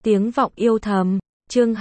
Tiếng vọng yêu thầm, chương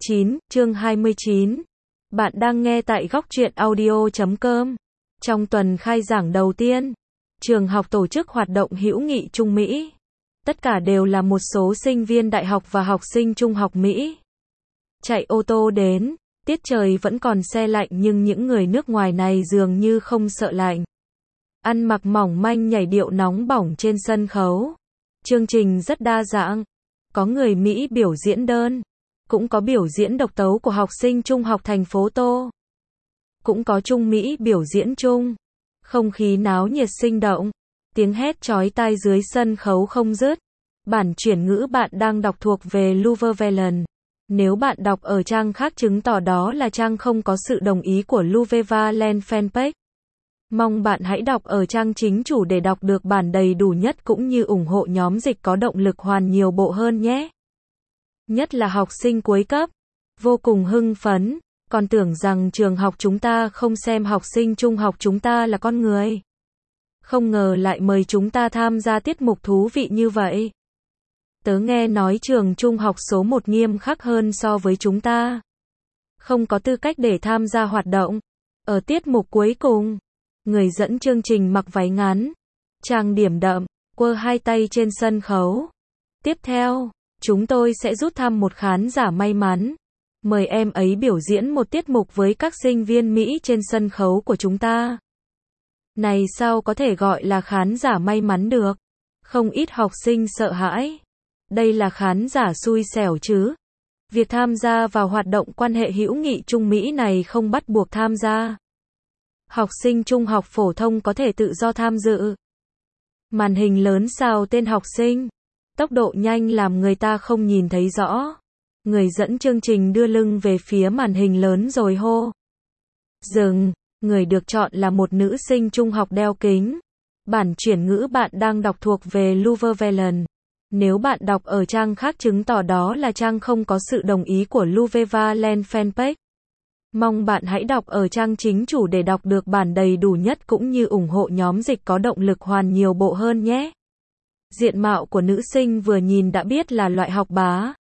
29. Bạn đang nghe tại góc truyện audio.com. Trong tuần khai giảng đầu tiên, trường học tổ chức hoạt động hữu nghị Trung Mỹ. Tất cả đều là một số sinh viên đại học và học sinh trung học Mỹ. Chạy ô tô đến, tiết trời vẫn còn se lạnh nhưng những người nước ngoài này dường như không sợ lạnh. Ăn mặc mỏng manh nhảy điệu nóng bỏng trên sân khấu. Chương trình rất đa dạng. Có người Mỹ biểu diễn đơn, cũng có biểu diễn độc tấu của học sinh trung học thành phố Tô. Cũng có Trung Mỹ biểu diễn chung. Không khí náo nhiệt sinh động, tiếng hét chói tai dưới sân khấu không dứt. Bản chuyển ngữ bạn đang đọc thuộc về Leuven. Nếu bạn đọc ở trang khác chứng tỏ đó là trang không có sự đồng ý của Leuven fanpage. Mong bạn hãy đọc ở trang chính chủ để đọc được bản đầy đủ nhất cũng như ủng hộ nhóm dịch có động lực hoàn nhiều bộ hơn nhé. Nhất là học sinh cuối cấp, vô cùng hưng phấn, còn tưởng rằng trường học chúng ta không xem học sinh trung học chúng ta là con người. Không ngờ lại mời chúng ta tham gia tiết mục thú vị như vậy. Tớ nghe nói trường trung học số 1 nghiêm khắc hơn so với chúng ta. Không có tư cách để tham gia hoạt động. Ở tiết mục cuối cùng, người dẫn chương trình mặc váy ngắn, trang điểm đậm, quơ hai tay trên sân khấu. Tiếp theo, chúng tôi sẽ rút thăm một khán giả may mắn. Mời em ấy biểu diễn một tiết mục với các sinh viên Mỹ trên sân khấu của chúng ta. Này sao có thể gọi là khán giả may mắn được? Không ít học sinh sợ hãi. Đây là khán giả xui xẻo chứ. Việc tham gia vào hoạt động quan hệ hữu nghị Trung Mỹ này không bắt buộc tham gia. Học sinh trung học phổ thông có thể tự do tham dự. Màn hình lớn sao tên học sinh. Tốc độ nhanh làm người ta không nhìn thấy rõ. Người dẫn chương trình đưa lưng về phía màn hình lớn rồi hô. Dừng, người được chọn là một nữ sinh trung học đeo kính. Bản chuyển ngữ bạn đang đọc thuộc về Leuven. Nếu bạn đọc ở trang khác chứng tỏ đó là trang không có sự đồng ý của Leuven fanpage. Mong bạn hãy đọc ở trang chính chủ để đọc được bản đầy đủ nhất cũng như ủng hộ nhóm dịch có động lực hoàn nhiều bộ hơn nhé. Diện mạo của nữ sinh vừa nhìn đã biết là loại học bá.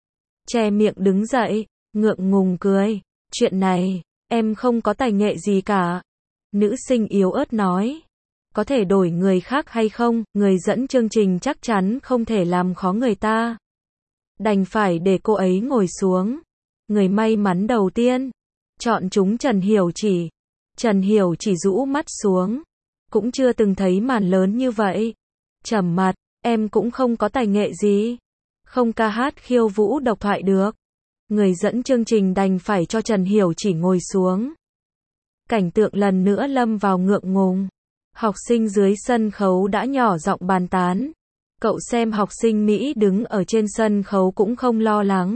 Che miệng đứng dậy, ngượng ngùng cười. Chuyện này, em không có tài nghệ gì cả. Nữ sinh yếu ớt nói. Có thể đổi người khác hay không? Người dẫn chương trình chắc chắn không thể làm khó người ta. Đành phải để cô ấy ngồi xuống. Người may mắn đầu tiên. Chọn chúng Trần Hiểu Chỉ. Trần Hiểu Chỉ rũ mắt xuống. Cũng chưa từng thấy màn lớn như vậy. Trầm mặt, em cũng không có tài nghệ gì. Không ca hát khiêu vũ độc thoại được. Người dẫn chương trình đành phải cho Trần Hiểu Chỉ ngồi xuống. Cảnh tượng lần nữa lâm vào ngượng ngùng. Học sinh dưới sân khấu đã nhỏ giọng bàn tán. Cậu xem học sinh Mỹ đứng ở trên sân khấu cũng không lo lắng.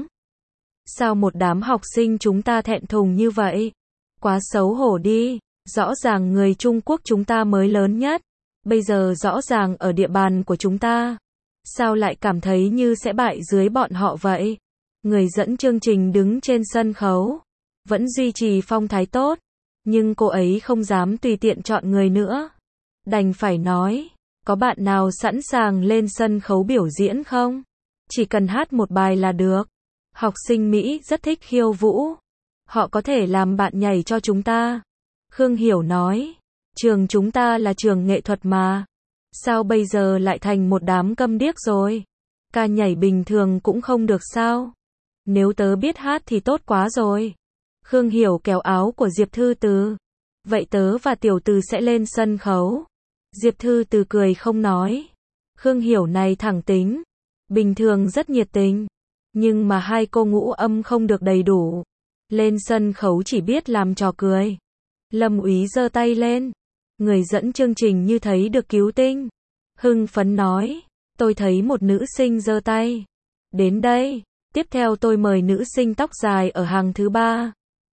Sao một đám học sinh chúng ta thẹn thùng như vậy? Quá xấu hổ đi. Rõ ràng người Trung Quốc chúng ta mới lớn nhất. Bây giờ rõ ràng ở địa bàn của chúng ta. Sao lại cảm thấy như sẽ bại dưới bọn họ vậy? Người dẫn chương trình đứng trên sân khấu. Vẫn duy trì phong thái tốt. Nhưng cô ấy không dám tùy tiện chọn người nữa. Đành phải nói. Có bạn nào sẵn sàng lên sân khấu biểu diễn không? Chỉ cần hát một bài là được. Học sinh Mỹ rất thích khiêu vũ. Họ có thể làm bạn nhảy cho chúng ta. Khương Hiểu nói. Trường chúng ta là trường nghệ thuật mà. Sao bây giờ lại thành một đám câm điếc rồi? Ca nhảy bình thường cũng không được sao? Nếu tớ biết hát thì tốt quá rồi. Khương Hiểu kéo áo của Diệp Thư Từ. Vậy tớ và Tiểu Từ sẽ lên sân khấu. Diệp Thư Từ cười không nói. Khương Hiểu này thẳng tính. Bình thường rất nhiệt tình. Nhưng mà hai cô ngũ âm không được đầy đủ. Lên sân khấu chỉ biết làm trò cười. Lâm Úy giơ tay lên. Người dẫn chương trình như thấy được cứu tinh. Hưng phấn nói. Tôi thấy một nữ sinh giơ tay. Đến đây. Tiếp theo tôi mời nữ sinh tóc dài ở hàng thứ 3.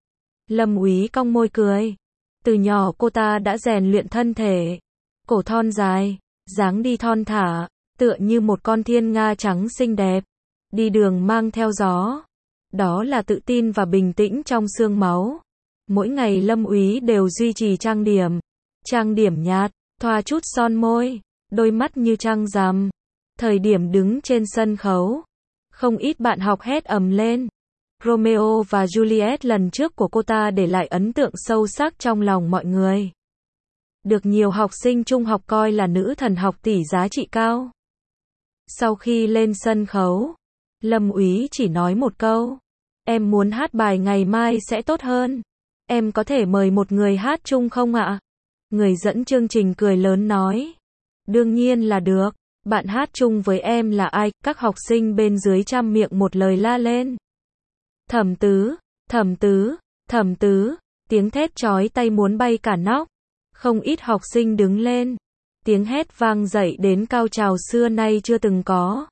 Lâm Úy cong môi cười. Từ nhỏ cô ta đã rèn luyện thân thể. Cổ thon dài. Dáng đi thon thả. Tựa như một con thiên nga trắng xinh đẹp. Đi đường mang theo gió. Đó là tự tin và bình tĩnh trong xương máu. Mỗi ngày Lâm Úy đều duy trì trang điểm. Trang điểm nhạt, thoa chút son môi, đôi mắt như trăng rằm. Thời điểm đứng trên sân khấu, Không ít bạn học hét ầm lên. Romeo và Juliet lần trước của cô ta để lại ấn tượng sâu sắc trong lòng mọi người. Được nhiều học sinh trung học coi là nữ thần học tỷ giá trị cao. Sau khi lên sân khấu, Lâm Úy chỉ nói một câu. Em muốn hát bài ngày mai sẽ tốt hơn. Em có thể mời một người hát chung không ạ? Người dẫn chương trình cười lớn nói. Đương nhiên là được. Bạn hát chung với em là ai? Các học sinh bên dưới trăm miệng một lời la lên. Thẩm Tứ, Thẩm Tứ, Thẩm Tứ. Tiếng thét chói tai muốn bay cả nóc. Không ít học sinh đứng lên. Tiếng hét vang dậy đến cao trào xưa nay chưa từng có.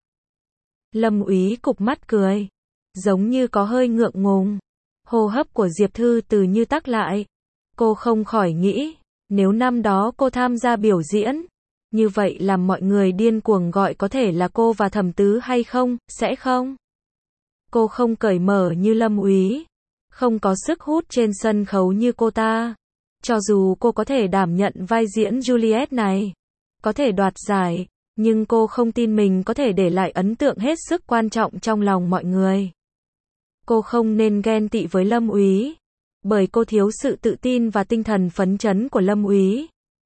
Lâm Úy cụp mắt cười. Giống như có hơi ngượng ngùng. Hô hấp của Diệp Thư Từ như tắc lại. Cô không khỏi nghĩ, nếu năm đó cô tham gia biểu diễn, như vậy làm mọi người điên cuồng gọi có thể là cô và Thẩm Tứ hay không, sẽ không? Cô không cởi mở như Lâm Úy, không có sức hút trên sân khấu như cô ta. Cho dù cô có thể đảm nhận vai diễn Juliet này, có thể đoạt giải, nhưng cô không tin mình có thể để lại ấn tượng hết sức quan trọng trong lòng mọi người. Cô không nên ghen tị với Lâm Úy, bởi cô thiếu sự tự tin và tinh thần phấn chấn của Lâm Úy.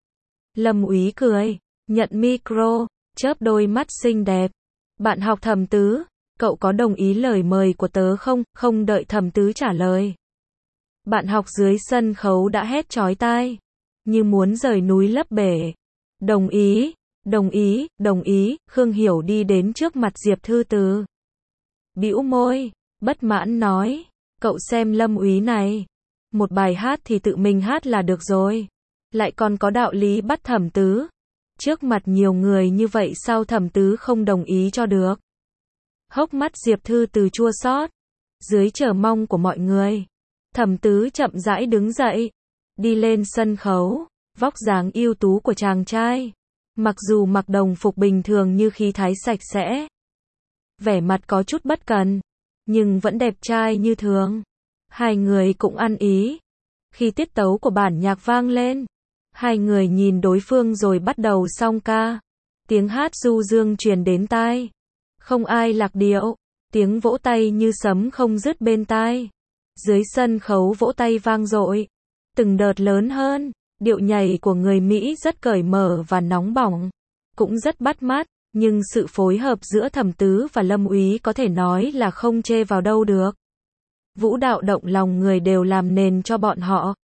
Lâm Úy cười, nhận micro, chớp đôi mắt xinh đẹp. Bạn học Thẩm Tứ, cậu có đồng ý lời mời của tớ không? Không đợi Thẩm Tứ trả lời. Bạn học dưới sân khấu đã hét chói tai, như muốn rời núi lấp bể. Đồng ý, đồng ý, đồng ý. Khương Hiểu đi đến trước mặt Diệp Thư Từ. Bĩu môi, bất mãn nói, cậu xem Lâm Úy này. Một bài hát thì tự mình hát là được rồi. Lại còn có đạo lý bắt Thẩm Tứ. Trước mặt nhiều người như vậy sao Thẩm Tứ không đồng ý cho được? Hốc mắt Diệp Thư Từ chua xót. Dưới chờ mong của mọi người, Thẩm Tứ chậm rãi đứng dậy, đi lên sân khấu. Vóc dáng ưu tú của chàng trai, mặc dù mặc đồng phục bình thường như khí thái sạch sẽ, vẻ mặt có chút bất cần, nhưng vẫn đẹp trai như thường. Hai người cũng ăn ý. Khi tiết tấu của bản nhạc vang lên, hai người nhìn đối phương rồi bắt đầu song ca. Tiếng hát du dương truyền đến tai. Không ai lạc điệu. Tiếng vỗ tay như sấm không dứt bên tai. Dưới sân khấu vỗ tay vang dội. Từng đợt lớn hơn. Điệu nhảy của người Mỹ rất cởi mở và nóng bỏng. Cũng rất bắt mắt. Nhưng sự phối hợp giữa Thẩm Tứ và Lâm Úy có thể nói là không chê vào đâu được. Vũ đạo động lòng người đều làm nền cho bọn họ.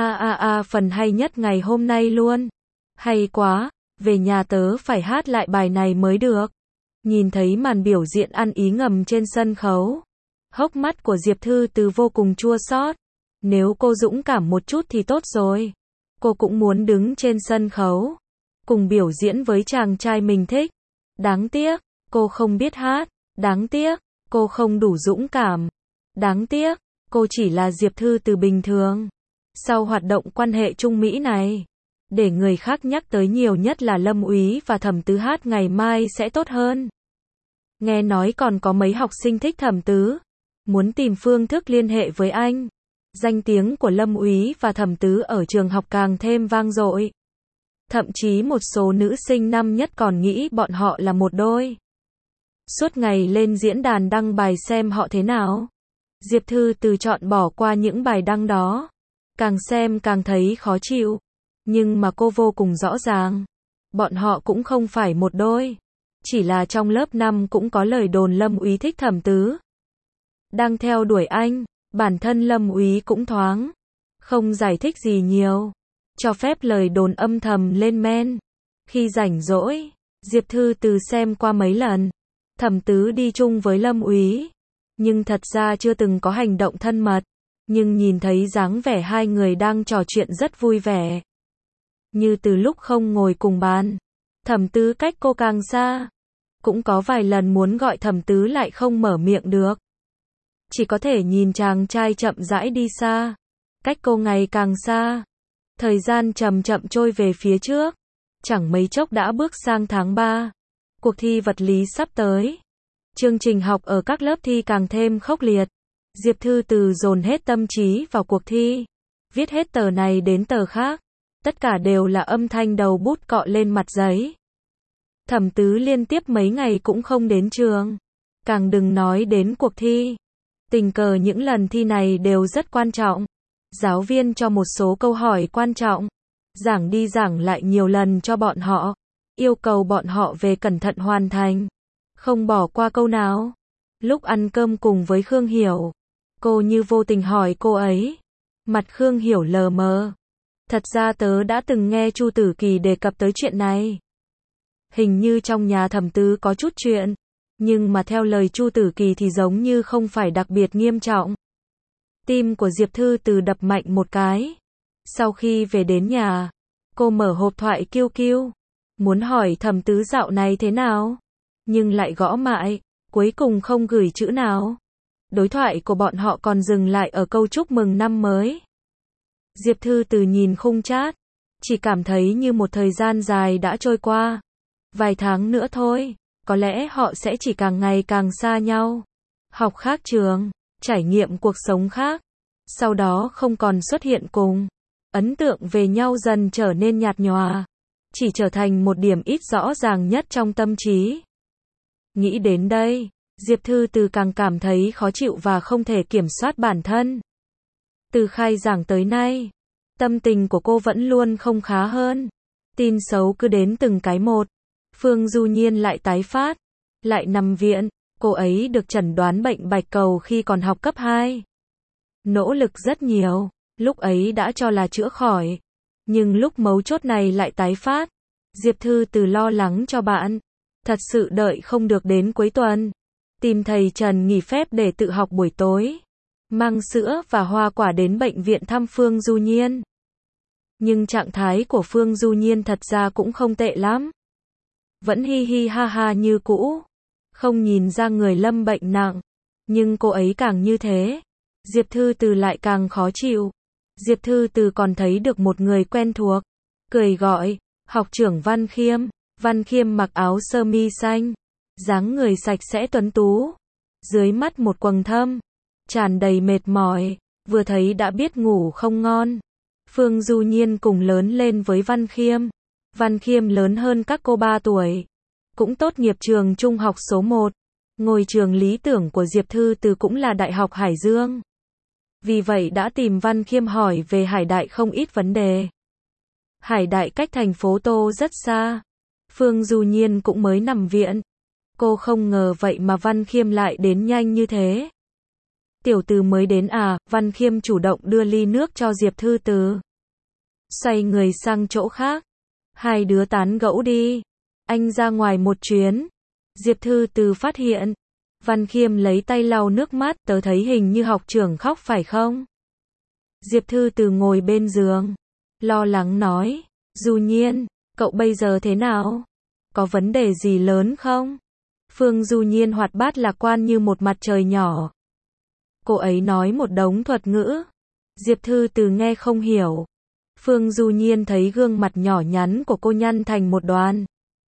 Phần hay nhất ngày hôm nay luôn. Hay quá, về nhà tớ phải hát lại bài này mới được. Nhìn thấy màn biểu diễn ăn ý ngầm trên sân khấu, hốc mắt của Diệp Thư Từ vô cùng chua xót. Nếu cô dũng cảm một chút thì tốt rồi. Cô cũng muốn đứng trên sân khấu, cùng biểu diễn với chàng trai mình thích. Đáng tiếc, cô không biết hát. Đáng tiếc, cô không đủ dũng cảm. Đáng tiếc, cô chỉ là Diệp Thư Từ bình thường. Sau hoạt động quan hệ Trung Mỹ này, để người khác nhắc tới nhiều nhất là Lâm Úy và Thẩm Tứ hát ngày mai sẽ tốt hơn. Nghe nói còn có mấy học sinh thích Thẩm Tứ, muốn tìm phương thức liên hệ với anh. Danh tiếng của Lâm Úy và Thẩm Tứ ở trường học càng thêm vang dội. Thậm chí một số nữ sinh năm nhất còn nghĩ bọn họ là một đôi. Suốt ngày lên diễn đàn đăng bài xem họ thế nào. Diệp Thư Từ chọn bỏ qua những bài đăng đó. Càng xem càng thấy khó chịu. Nhưng mà cô vô cùng rõ ràng. Bọn họ cũng không phải một đôi. Chỉ là trong lớp 5 cũng có lời đồn Lâm Úy thích Thẩm Tứ. Đang theo đuổi anh. Bản thân Lâm Úy cũng thoáng. Không giải thích gì nhiều. Cho phép lời đồn âm thầm lên men. Khi rảnh rỗi, Diệp Thư Từ xem qua mấy lần. Thẩm Tứ đi chung với Lâm Úy. Nhưng thật ra chưa từng có hành động thân mật. Nhưng nhìn thấy dáng vẻ hai người đang trò chuyện rất vui vẻ. Như từ lúc không ngồi cùng bàn. Thẩm Tứ cách cô càng xa. Cũng có vài lần muốn gọi Thẩm Tứ lại không mở miệng được. Chỉ có thể nhìn chàng trai chậm rãi đi xa. Cách cô ngày càng xa. Thời gian chậm chậm trôi về phía trước. Chẳng mấy chốc đã bước sang tháng 3. Cuộc thi vật lý sắp tới. Chương trình học ở các lớp thi càng thêm khốc liệt. Diệp Thư Từ dồn hết tâm trí vào cuộc thi. Viết hết tờ này đến tờ khác. Tất cả đều là âm thanh đầu bút cọ lên mặt giấy. Thẩm Tứ liên tiếp mấy ngày cũng không đến trường. Càng đừng nói đến cuộc thi. Tình cờ những lần thi này đều rất quan trọng. Giáo viên cho một số câu hỏi quan trọng. Giảng đi giảng lại nhiều lần cho bọn họ. Yêu cầu bọn họ về cẩn thận hoàn thành. Không bỏ qua câu nào. Lúc ăn cơm cùng với Khương Hiểu, cô như vô tình hỏi cô ấy. Mặt Khương Hiểu lờ mờ. Thật ra tớ đã từng nghe Chu Tử Kỳ đề cập tới chuyện này. Hình như trong nhà Thẩm Tứ có chút chuyện. Nhưng mà theo lời Chu Tử Kỳ thì giống như không phải đặc biệt nghiêm trọng. Tim của Diệp Thư Từ đập mạnh một cái. Sau khi về đến nhà, cô mở hộp thoại QQ. Muốn hỏi Thẩm Tứ dạo này thế nào. Nhưng lại gõ mãi, cuối cùng không gửi chữ nào. Đối thoại của bọn họ còn dừng lại ở câu chúc mừng năm mới. Diệp Thư Từ nhìn khung chat, chỉ cảm thấy như một thời gian dài đã trôi qua. Vài tháng nữa thôi, có lẽ họ sẽ chỉ càng ngày càng xa nhau. Học khác trường, trải nghiệm cuộc sống khác. Sau đó không còn xuất hiện cùng. Ấn tượng về nhau dần trở nên nhạt nhòa. Chỉ trở thành một điểm ít rõ ràng nhất trong tâm trí. Nghĩ đến đây, Diệp Thư Từ càng cảm thấy khó chịu và không thể kiểm soát bản thân. Từ khai giảng tới nay, tâm tình của cô vẫn luôn không khá hơn. Tin xấu cứ đến từng cái một. Phương Du Nhiên lại tái phát, lại nằm viện. Cô ấy được chẩn đoán bệnh bạch cầu khi còn học cấp 2. Nỗ lực rất nhiều, lúc ấy đã cho là chữa khỏi. Nhưng lúc mấu chốt này lại tái phát. Diệp Thư Từ lo lắng cho bạn. Thật sự đợi không được đến cuối tuần. Tìm thầy Trần nghỉ phép để tự học buổi tối. Mang sữa và hoa quả đến bệnh viện thăm Phương Du Nhiên. Nhưng trạng thái của Phương Du Nhiên thật ra cũng không tệ lắm. Vẫn hi hi ha ha như cũ. Không nhìn ra người lâm bệnh nặng. Nhưng cô ấy càng như thế, Diệp Thư Từ lại càng khó chịu. Diệp Thư Từ còn thấy được một người quen thuộc. Cười gọi, học trưởng Văn Khiêm. Văn Khiêm mặc áo sơ mi xanh. Dáng người sạch sẽ tuấn tú. Dưới mắt một quầng thâm. Tràn đầy mệt mỏi. Vừa thấy đã biết ngủ không ngon. Phương Du Nhiên cùng lớn lên với Văn Khiêm. Văn Khiêm lớn hơn các cô 3 tuổi. Cũng tốt nghiệp trường trung học số 1. Ngôi trường lý tưởng của Diệp Thư Từ cũng là Đại học Hải Dương. Vì vậy đã tìm Văn Khiêm hỏi về Hải Đại không ít vấn đề. Hải Đại cách thành phố Tô rất xa. Phương Du Nhiên cũng mới nằm viện. Cô không ngờ vậy mà Văn Khiêm lại đến nhanh như thế. Tiểu Từ mới đến à? Văn Khiêm chủ động đưa ly nước cho Diệp Thư Từ. Xoay người sang chỗ khác. Hai đứa tán gẫu đi. Anh ra ngoài một chuyến. Diệp Thư Từ phát hiện. Văn Khiêm lấy tay lau nước mắt. Tớ thấy hình như học trưởng khóc phải không? Diệp Thư Từ ngồi bên giường. Lo lắng nói. Du Nhiên, cậu bây giờ thế nào? Có vấn đề gì lớn không? Phương Du Nhiên hoạt bát lạc quan như một mặt trời nhỏ. Cô ấy nói một đống thuật ngữ. Diệp Thư Từ nghe không hiểu. Phương Du Nhiên thấy gương mặt nhỏ nhắn của cô nhăn thành một đoàn.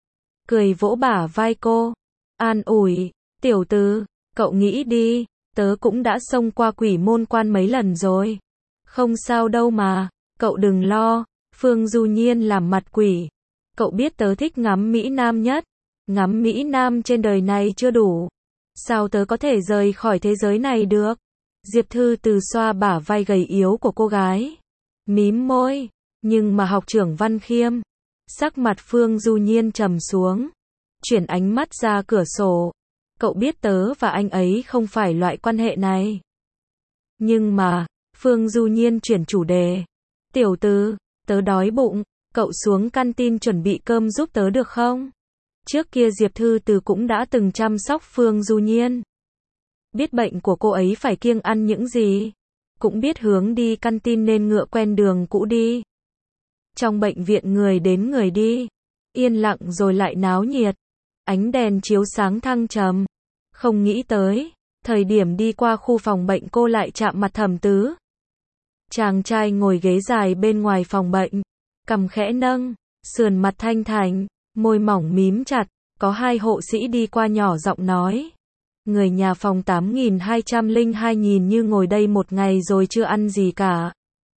Cười vỗ bả vai cô. An ủi, Tiểu Từ, cậu nghĩ đi, tớ cũng đã xông qua quỷ môn quan mấy lần rồi. Không sao đâu mà, cậu đừng lo. Phương Du Nhiên làm mặt quỷ. Cậu biết tớ thích ngắm Mỹ Nam nhất. Ngắm Mỹ Nam trên đời này chưa đủ. Sao tớ có thể rời khỏi thế giới này được? Diệp Thư Từ xoa bả vai gầy yếu của cô gái. Mím môi. Nhưng mà học trưởng Văn Khiêm. Sắc mặt Phương Du Nhiên trầm xuống. Chuyển ánh mắt ra cửa sổ. Cậu biết tớ và anh ấy không phải loại quan hệ này. Nhưng mà, Phương Du Nhiên chuyển chủ đề. Tiểu Từ, tớ đói bụng. Cậu xuống canteen chuẩn bị cơm giúp tớ được không? Trước kia Diệp Thư Từ cũng đã từng chăm sóc Phương Du Nhiên. Biết bệnh của cô ấy phải kiêng ăn những gì. Cũng biết hướng đi canteen nên ngựa quen đường cũ đi. Trong bệnh viện người đến người đi. Yên lặng rồi lại náo nhiệt. Ánh đèn chiếu sáng thăng trầm. Không nghĩ tới, thời điểm đi qua khu phòng bệnh cô lại chạm mặt Thẩm Tứ. Chàng trai ngồi ghế dài bên ngoài phòng bệnh. Cằm khẽ nâng, sườn mặt thanh thản, môi mỏng mím chặt. Có hai hộ sĩ đi qua nhỏ giọng nói. Người nhà phòng 8202 nhìn như ngồi đây một ngày rồi chưa ăn gì cả.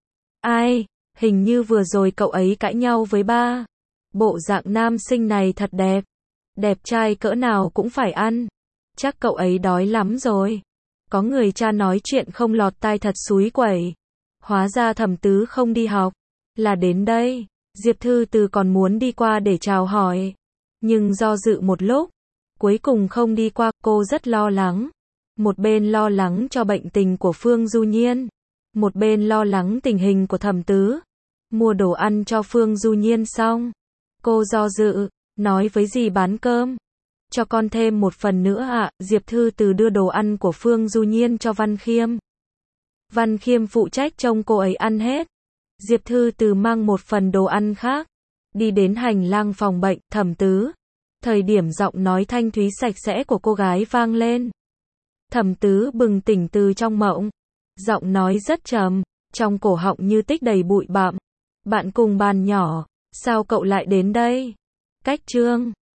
Ai, hình như vừa rồi cậu ấy cãi nhau với ba. Bộ dạng nam sinh này thật đẹp. Đẹp trai cỡ nào cũng phải ăn. Chắc cậu ấy đói lắm rồi. Có người cha nói chuyện không lọt tai thật xúi quẩy. Hóa ra Thẩm Tứ không đi học, là đến đây. Diệp Thư Từ còn muốn đi qua để chào hỏi, nhưng do dự một lúc, cuối cùng không đi qua. Cô rất lo lắng. Một bên lo lắng cho bệnh tình của Phương Du Nhiên, một bên lo lắng tình hình của Thẩm Tứ. Mua đồ ăn cho Phương Du Nhiên xong, cô do dự, nói với dì bán cơm, cho con thêm một phần nữa ạ. Diệp Thư Từ đưa đồ ăn của Phương Du Nhiên cho Văn Khiêm. Văn Khiêm phụ trách trông cô ấy ăn hết. Diệp Thư Từ mang một phần đồ ăn khác, đi đến hành lang phòng bệnh. Thẩm Tứ. Thời điểm giọng nói thanh thúy sạch sẽ của cô gái vang lên. Thẩm Tứ bừng tỉnh từ trong mộng. Giọng nói rất trầm, trong cổ họng như tích đầy bụi bặm. Bạn cùng bàn nhỏ, sao cậu lại đến đây? Cách chương